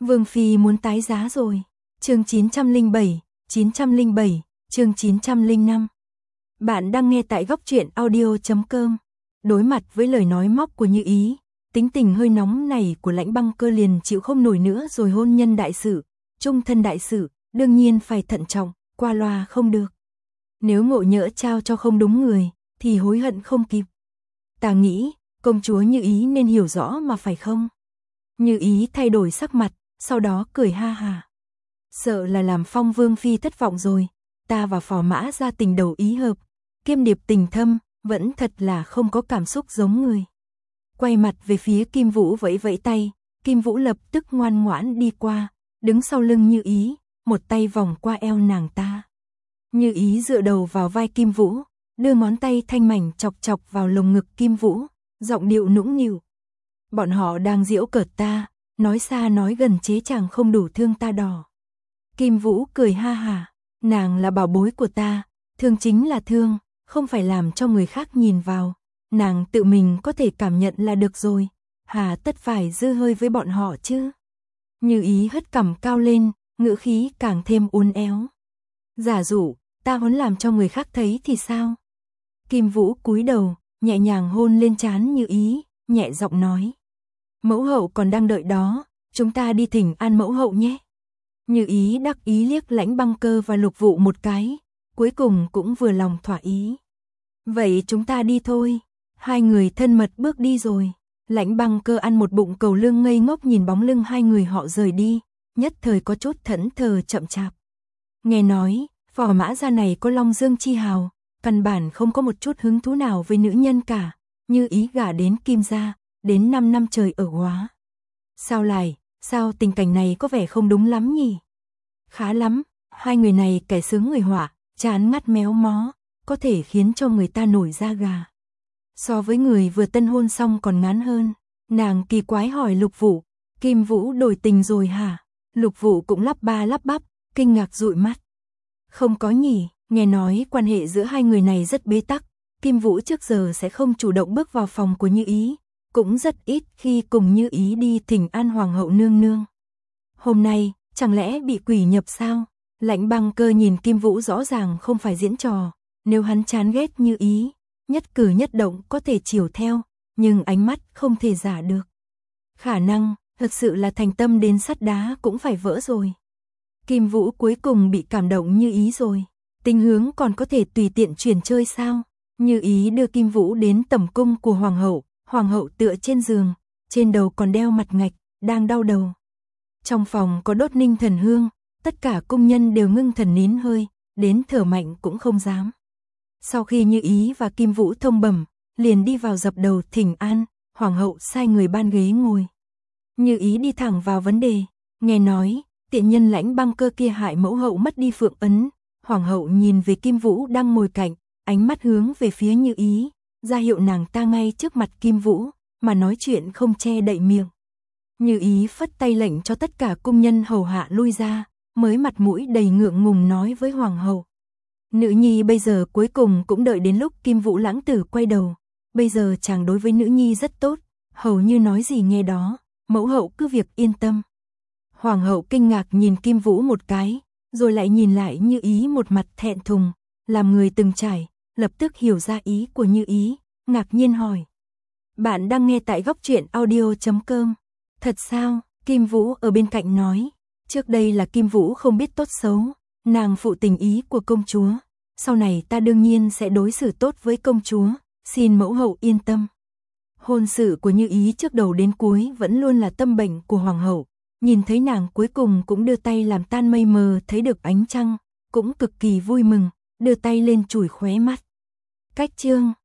Vương Phi muốn tái giá rồi. Chương 907, chương 905. Bạn đang nghe tại goctruyện.audio.com. Đối mặt với lời nói móc của Như Ý, tính tình hơi nóng này của Lãnh Băng Cơ liền chịu không nổi nữa rồi. Hôn nhân đại sự, chung thân đại sự, đương nhiên phải thận trọng, qua loa không được. Nếu ngộ nhỡ trao cho không đúng người, thì hối hận không kịp. Ta nghĩ, công chúa Như Ý nên hiểu rõ mà phải không? Như Ý thay đổi sắc mặt, sau đó cười ha hà. Sợ là làm Phong Vương Phi thất vọng rồi, ta và Phò Mã gia tình đầu ý hợp, kiêm điệp tình thâm, vẫn thật là không có cảm xúc giống người. Quay mặt về phía Kim Vũ vẫy vẫy tay, Kim Vũ lập tức ngoan ngoãn đi qua, đứng sau lưng Như Ý, một tay vòng qua eo nàng ta. Như Ý dựa đầu vào vai Kim Vũ, đưa ngón tay thanh mảnh chọc chọc vào lồng ngực Kim Vũ, giọng điệu nũng nịu. Bọn họ đang giễu cợt ta, nói xa nói gần chế chàng không đủ thương ta đỏ. Kim Vũ cười ha hà, nàng là bảo bối của ta, thương chính là thương, không phải làm cho người khác nhìn vào, nàng tự mình có thể cảm nhận là được rồi, hà tất phải dư hơi với bọn họ chứ. Như Ý hất cằm cao lên, ngữ khí càng thêm uốn éo. Giả dụ, ta muốn làm cho người khác thấy thì sao? Kim Vũ cúi đầu, nhẹ nhàng hôn lên trán Như Ý, nhẹ giọng nói. Mẫu hậu còn đang đợi đó, chúng ta đi thỉnh an mẫu hậu nhé. Như Ý đắc ý liếc Lãnh Băng Cơ và Lục Vụ một cái, cuối cùng cũng vừa lòng thỏa ý. Vậy chúng ta đi thôi. Hai người thân mật bước đi rồi. Lãnh Băng Cơ ăn một bụng cầu lương ngây ngốc nhìn bóng lưng hai người họ rời đi, nhất thời có chút thẫn thờ chậm chạp. Nghe nói, Phò Mã gia này có Long Dương chi hào, căn bản không có một chút hứng thú nào với nữ nhân cả, Như Ý gả đến Kim gia, đến 5 năm trời ở Hóa. Sao tình cảnh này có vẻ không đúng lắm nhỉ? Khá lắm, hai người này kẻ sướng người họa, chán ngắt méo mó, có thể khiến cho người ta nổi da gà. So với người vừa tân hôn xong còn ngán hơn. Nàng kỳ quái hỏi Lục Vụ, Kim Vũ đổi tình rồi hả? Lục Vụ cũng lắp ba lắp bắp, kinh ngạc dụi mắt. Không có nhỉ, nghe nói quan hệ giữa hai người này rất bế tắc, Kim Vũ trước giờ sẽ không chủ động bước vào phòng của Như Ý, cũng rất ít khi cùng Như Ý đi thỉnh an hoàng hậu nương nương. Hôm nay, chẳng lẽ bị quỷ nhập sao? Lãnh Băng Cơ nhìn Kim Vũ rõ ràng không phải diễn trò, nếu hắn chán ghét Như Ý, nhất cử nhất động có thể chiều theo, nhưng ánh mắt không thể giả được. Khả năng, thật sự là thành tâm đến sắt đá cũng phải vỡ rồi. Kim Vũ cuối cùng bị cảm động Như Ý rồi, tình hướng còn có thể tùy tiện chuyển chơi sao? Như Ý đưa Kim Vũ đến tẩm cung của hoàng hậu tựa trên giường, trên đầu còn đeo mặt ngạch, đang đau đầu. Trong phòng có đốt ninh thần hương, tất cả cung nhân đều ngưng thần nín hơi, đến thở mạnh cũng không dám. Sau khi Như Ý và Kim Vũ thông bẩm, liền đi vào dập đầu thỉnh an, hoàng hậu sai người ban ghế ngồi. Như Ý đi thẳng vào vấn đề, nghe nói, tiện nhân Lãnh Băng Cơ kia hại mẫu hậu mất đi phượng ấn. Hoàng hậu nhìn về Kim Vũ đang ngồi cạnh, ánh mắt hướng về phía Như Ý, ra hiệu nàng ta ngay trước mặt Kim Vũ, mà nói chuyện không che đậy miệng. Như Ý phất tay lệnh cho tất cả cung nhân hầu hạ lui ra, mới mặt mũi đầy ngượng ngùng nói với hoàng hậu. Nữ nhi bây giờ cuối cùng cũng đợi đến lúc Kim Vũ lãng tử quay đầu, bây giờ chàng đối với nữ nhi rất tốt, hầu như nói gì nghe đó, mẫu hậu cứ việc yên tâm. Hoàng hậu kinh ngạc nhìn Kim Vũ một cái, rồi lại nhìn lại Như Ý một mặt thẹn thùng, làm người từng trải, lập tức hiểu ra ý của Như Ý, ngạc nhiên hỏi. Bạn đang nghe tại goctruyện.audio.com. Thật sao? Kim Vũ ở bên cạnh nói. Trước đây là Kim Vũ không biết tốt xấu, nàng phụ tình ý của công chúa. Sau này ta đương nhiên sẽ đối xử tốt với công chúa, xin mẫu hậu yên tâm. Hôn sự của Như Ý trước đầu đến cuối vẫn luôn là tâm bệnh của hoàng hậu. Nhìn thấy nàng cuối cùng cũng đưa tay làm tan mây mờ thấy được ánh trăng, cũng cực kỳ vui mừng, đưa tay lên chùi khóe mắt. Cách chương